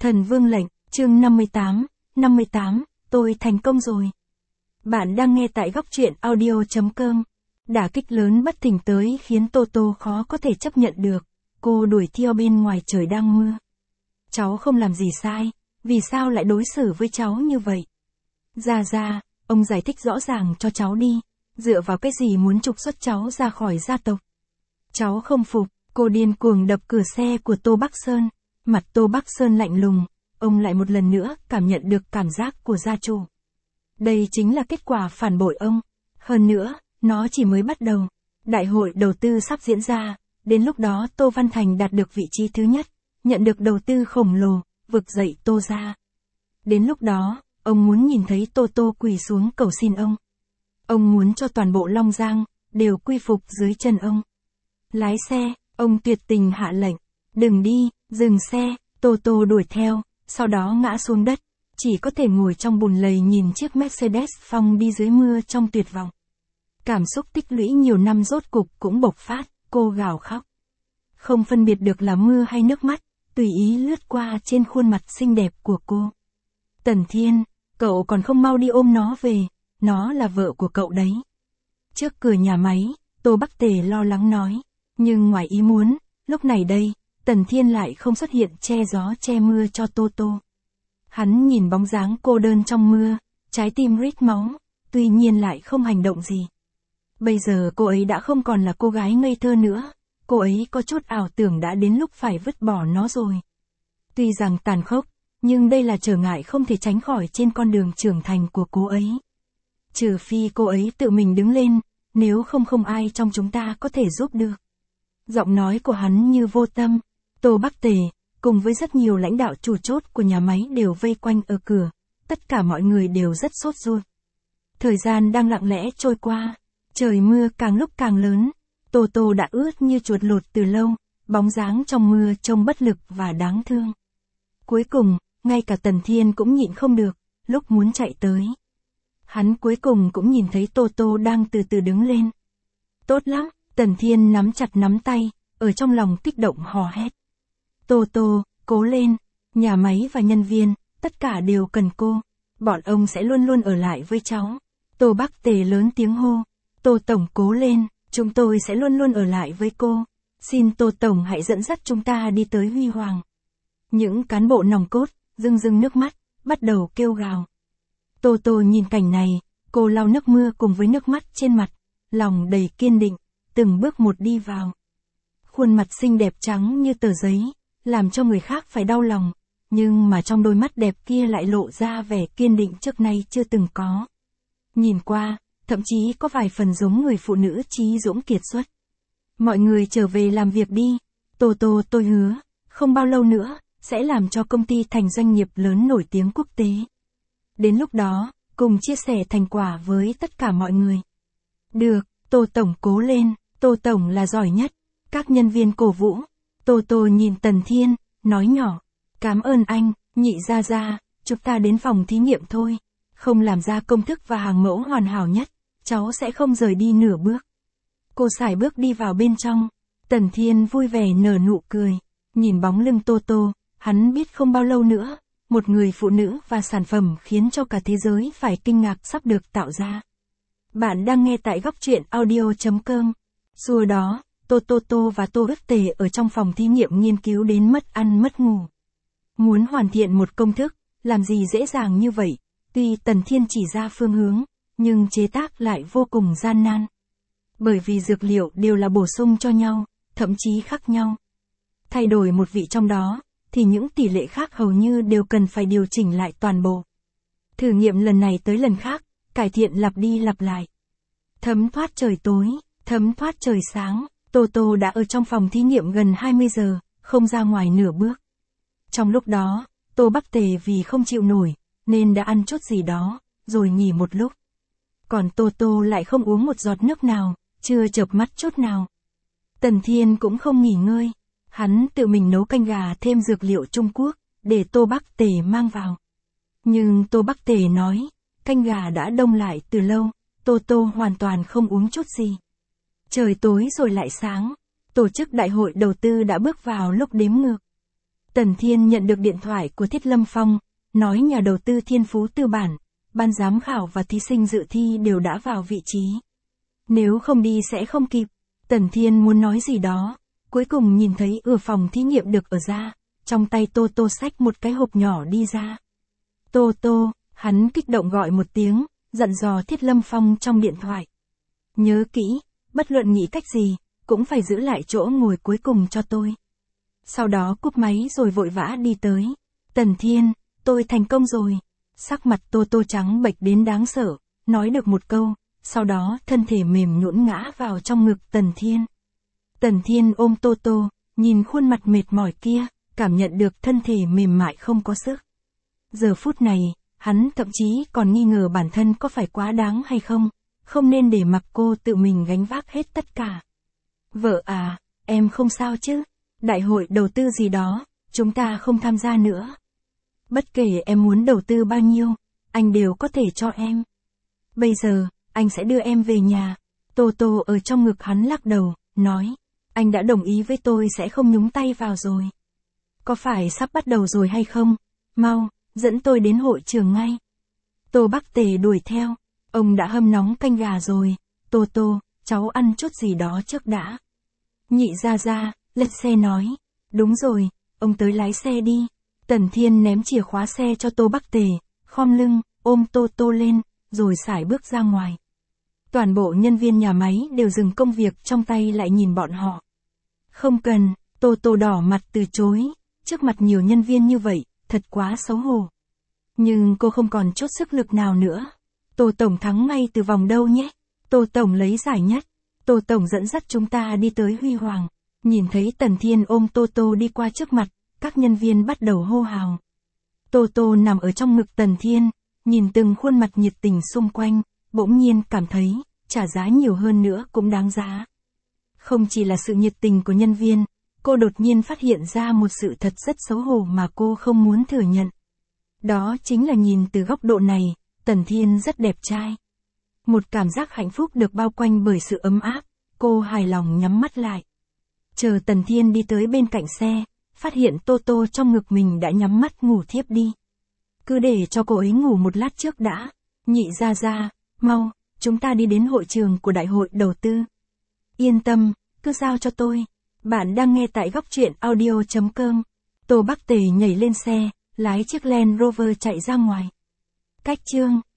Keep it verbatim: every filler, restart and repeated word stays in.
Thần Vương lệnh, chương năm mươi tám, năm mươi tám, tôi thành công rồi. Bạn đang nghe tại góc truyện audio chấm com. Đả kích lớn bất thình tới khiến Toto khó có thể chấp nhận được. Cô đuổi theo bên ngoài trời đang mưa. Cháu không làm gì sai, vì sao lại đối xử với cháu như vậy? Ra ra, ông giải thích rõ ràng cho cháu đi, dựa vào cái gì muốn trục xuất cháu ra khỏi gia tộc? Cháu không phục, cô điên cuồng đập cửa xe của Tô Bắc Sơn. Mặt Tô Bắc Sơn lạnh lùng, ông lại một lần nữa cảm nhận được cảm giác của gia chủ. Đây chính là kết quả phản bội ông. Hơn nữa, nó chỉ mới bắt đầu. Đại hội đầu tư sắp diễn ra, đến lúc đó Tô Văn Thành đạt được vị trí thứ nhất, nhận được đầu tư khổng lồ, vực dậy Tô gia. Đến lúc đó, ông muốn nhìn thấy Tô Tô quỳ xuống cầu xin ông. Ông muốn cho toàn bộ Long Giang đều quy phục dưới chân ông. Lái xe, ông tuyệt tình hạ lệnh, đừng đi, dừng xe. Tô Tô đuổi theo, sau đó ngã xuống đất, chỉ có thể ngồi trong bùn lầy nhìn chiếc Mercedes phóng đi dưới mưa trong tuyệt vọng. Cảm xúc tích lũy nhiều năm rốt cục cũng bộc phát, cô gào khóc. Không phân biệt được là mưa hay nước mắt, tùy ý lướt qua trên khuôn mặt xinh đẹp của cô. Tần Thiên, cậu còn không mau đi ôm nó về, nó là vợ của cậu đấy. Trước cửa nhà máy, Tô Bắc Tề lo lắng nói, nhưng ngoài ý muốn, lúc này đây, Tần Thiên lại không xuất hiện che gió che mưa cho Tô Tô. Hắn nhìn bóng dáng cô đơn trong mưa, trái tim rít máu, tuy nhiên lại không hành động gì. Bây giờ cô ấy đã không còn là cô gái ngây thơ nữa, cô ấy có chút ảo tưởng đã đến lúc phải vứt bỏ nó rồi. Tuy rằng tàn khốc, nhưng đây là trở ngại không thể tránh khỏi trên con đường trưởng thành của cô ấy. Trừ phi cô ấy tự mình đứng lên, nếu không không ai trong chúng ta có thể giúp được. Giọng nói của hắn như vô tâm. Tô Bắc Tề, cùng với rất nhiều lãnh đạo chủ chốt của nhà máy đều vây quanh ở cửa, tất cả mọi người đều rất sốt ruột. Thời gian đang lặng lẽ trôi qua, trời mưa càng lúc càng lớn, Tô Tô đã ướt như chuột lột từ lâu, bóng dáng trong mưa trông bất lực và đáng thương. Cuối cùng, ngay cả Tần Thiên cũng nhịn không được, lúc muốn chạy tới. Hắn cuối cùng cũng nhìn thấy Tô Tô đang từ từ đứng lên. Tốt lắm, Tần Thiên nắm chặt nắm tay, ở trong lòng kích động hò hét. Tô Tô, cố lên, nhà máy và nhân viên, tất cả đều cần cô, bọn ông sẽ luôn luôn ở lại với cháu. Tô Bắc Tề lớn tiếng hô, Tô Tổng cố lên, chúng tôi sẽ luôn luôn ở lại với cô, xin Tô Tổng hãy dẫn dắt chúng ta đi tới huy hoàng. Những cán bộ nòng cốt, rưng rưng nước mắt, bắt đầu kêu gào. Tô Tô nhìn cảnh này, cô lau nước mưa cùng với nước mắt trên mặt, lòng đầy kiên định, từng bước một đi vào. Khuôn mặt xinh đẹp trắng như tờ giấy, làm cho người khác phải đau lòng, nhưng mà trong đôi mắt đẹp kia lại lộ ra vẻ kiên định trước nay chưa từng có. Nhìn qua, thậm chí có vài phần giống người phụ nữ chí dũng kiệt xuất. Mọi người trở về làm việc đi, Tô Tô tôi hứa, không bao lâu nữa, sẽ làm cho công ty thành doanh nghiệp lớn nổi tiếng quốc tế. Đến lúc đó, cùng chia sẻ thành quả với tất cả mọi người. Được, Tô Tổng cố lên, Tô Tổng là giỏi nhất. Các nhân viên cổ vũ. Tô Tô nhìn Tần Thiên, nói nhỏ, cảm ơn anh, nhị gia gia, chúng ta đến phòng thí nghiệm thôi. Không làm ra công thức và hàng mẫu hoàn hảo nhất, cháu sẽ không rời đi nửa bước. Cô sải bước đi vào bên trong. Tần Thiên vui vẻ nở nụ cười, nhìn bóng lưng Tô Tô, hắn biết không bao lâu nữa, một người phụ nữ và sản phẩm khiến cho cả thế giới phải kinh ngạc sắp được tạo ra. Bạn đang nghe tại góc truyện audio chấm com. Xua đó, Tô Tô Tô và Tô Ước Tề ở trong phòng thí nghiệm nghiên cứu đến mất ăn mất ngủ. Muốn hoàn thiện một công thức, làm gì dễ dàng như vậy, tuy Tần Thiên chỉ ra phương hướng, nhưng chế tác lại vô cùng gian nan. Bởi vì dược liệu đều là bổ sung cho nhau, thậm chí khác nhau. Thay đổi một vị trong đó, thì những tỷ lệ khác hầu như đều cần phải điều chỉnh lại toàn bộ. Thử nghiệm lần này tới lần khác, cải thiện lặp đi lặp lại. Thấm thoát trời tối, thấm thoát trời sáng. Tô Tô đã ở trong phòng thí nghiệm gần hai mươi giờ, không ra ngoài nửa bước. Trong lúc đó, Tô Bắc Tề vì không chịu nổi, nên đã ăn chút gì đó, rồi nghỉ một lúc. Còn Tô Tô lại không uống một giọt nước nào, chưa chợp mắt chút nào. Tần Thiên cũng không nghỉ ngơi, hắn tự mình nấu canh gà thêm dược liệu Trung Quốc, để Tô Bắc Tề mang vào. Nhưng Tô Bắc Tề nói, canh gà đã đông lại từ lâu, Tô Tô hoàn toàn không uống chút gì. Trời tối rồi lại sáng, tổ chức đại hội đầu tư đã bước vào lúc đếm ngược. Tần Thiên nhận được điện thoại của Thiết Lâm Phong, nói nhà đầu tư Thiên Phú Tư Bản, ban giám khảo và thí sinh dự thi đều đã vào vị trí. Nếu không đi sẽ không kịp. Tần Thiên muốn nói gì đó, cuối cùng nhìn thấy ở phòng thí nghiệm được ở ra, trong tay Tô Tô xách một cái hộp nhỏ đi ra. Tô Tô, hắn kích động gọi một tiếng, dặn dò Thiết Lâm Phong trong điện thoại. Nhớ kỹ, bất luận nghĩ cách gì, cũng phải giữ lại chỗ ngồi cuối cùng cho tôi. Sau đó cúp máy rồi vội vã đi tới. Tần Thiên, tôi thành công rồi. Sắc mặt Tô Tô trắng bệch đến đáng sợ, nói được một câu, sau đó thân thể mềm nhũn ngã vào trong ngực Tần Thiên. Tần Thiên ôm Tô Tô, nhìn khuôn mặt mệt mỏi kia, cảm nhận được thân thể mềm mại không có sức. Giờ phút này, hắn thậm chí còn nghi ngờ bản thân có phải quá đáng hay không, không nên để mặc cô tự mình gánh vác hết tất cả. Vợ à, em không sao chứ? Đại hội đầu tư gì đó, chúng ta không tham gia nữa. Bất kể em muốn đầu tư bao nhiêu, anh đều có thể cho em. Bây giờ, anh sẽ đưa em về nhà. Tô Tô ở trong ngực hắn lắc đầu, nói, anh đã đồng ý với tôi sẽ không nhúng tay vào rồi. Có phải sắp bắt đầu rồi hay không? Mau, dẫn tôi đến hội trường ngay. Tô Bắc Tề đuổi theo, ông đã hâm nóng canh gà rồi. Tô Tô, cháu ăn chút gì đó trước đã. Nhị ra ra, lên xe nói, đúng rồi, ông tới lái xe đi. Tần Thiên ném chìa khóa xe cho Tô Bắc Tề, khom lưng, ôm Tô Tô lên, rồi sải bước ra ngoài. Toàn bộ nhân viên nhà máy đều dừng công việc trong tay lại nhìn bọn họ. Không cần, Tô Tô đỏ mặt từ chối, trước mặt nhiều nhân viên như vậy, thật quá xấu hổ. Nhưng cô không còn chút sức lực nào nữa. Tô Tổng thắng ngay từ vòng đầu nhé. Tô Tổng lấy giải nhất. Tô Tổng dẫn dắt chúng ta đi tới huy hoàng. Nhìn thấy Tần Thiên ôm Tô Tô đi qua trước mặt, các nhân viên bắt đầu hô hào. Tô Tô nằm ở trong ngực Tần Thiên, nhìn từng khuôn mặt nhiệt tình xung quanh, bỗng nhiên cảm thấy, trả giá nhiều hơn nữa cũng đáng giá. Không chỉ là sự nhiệt tình của nhân viên, cô đột nhiên phát hiện ra một sự thật rất xấu hổ mà cô không muốn thừa nhận. Đó chính là nhìn từ góc độ này, Tần Thiên rất đẹp trai. Một cảm giác hạnh phúc được bao quanh bởi sự ấm áp, cô hài lòng nhắm mắt lại. Chờ Tần Thiên đi tới bên cạnh xe, phát hiện Tô Tô trong ngực mình đã nhắm mắt ngủ thiếp đi. Cứ để cho cô ấy ngủ một lát trước đã. Nhị ra ra, mau, chúng ta đi đến hội trường của đại hội đầu tư. Yên tâm, cứ giao cho tôi. Bạn đang nghe tại góc truyện audio chấm com. Tô Bắc Tề nhảy lên xe, lái chiếc Land Rover chạy ra ngoài. Cách chương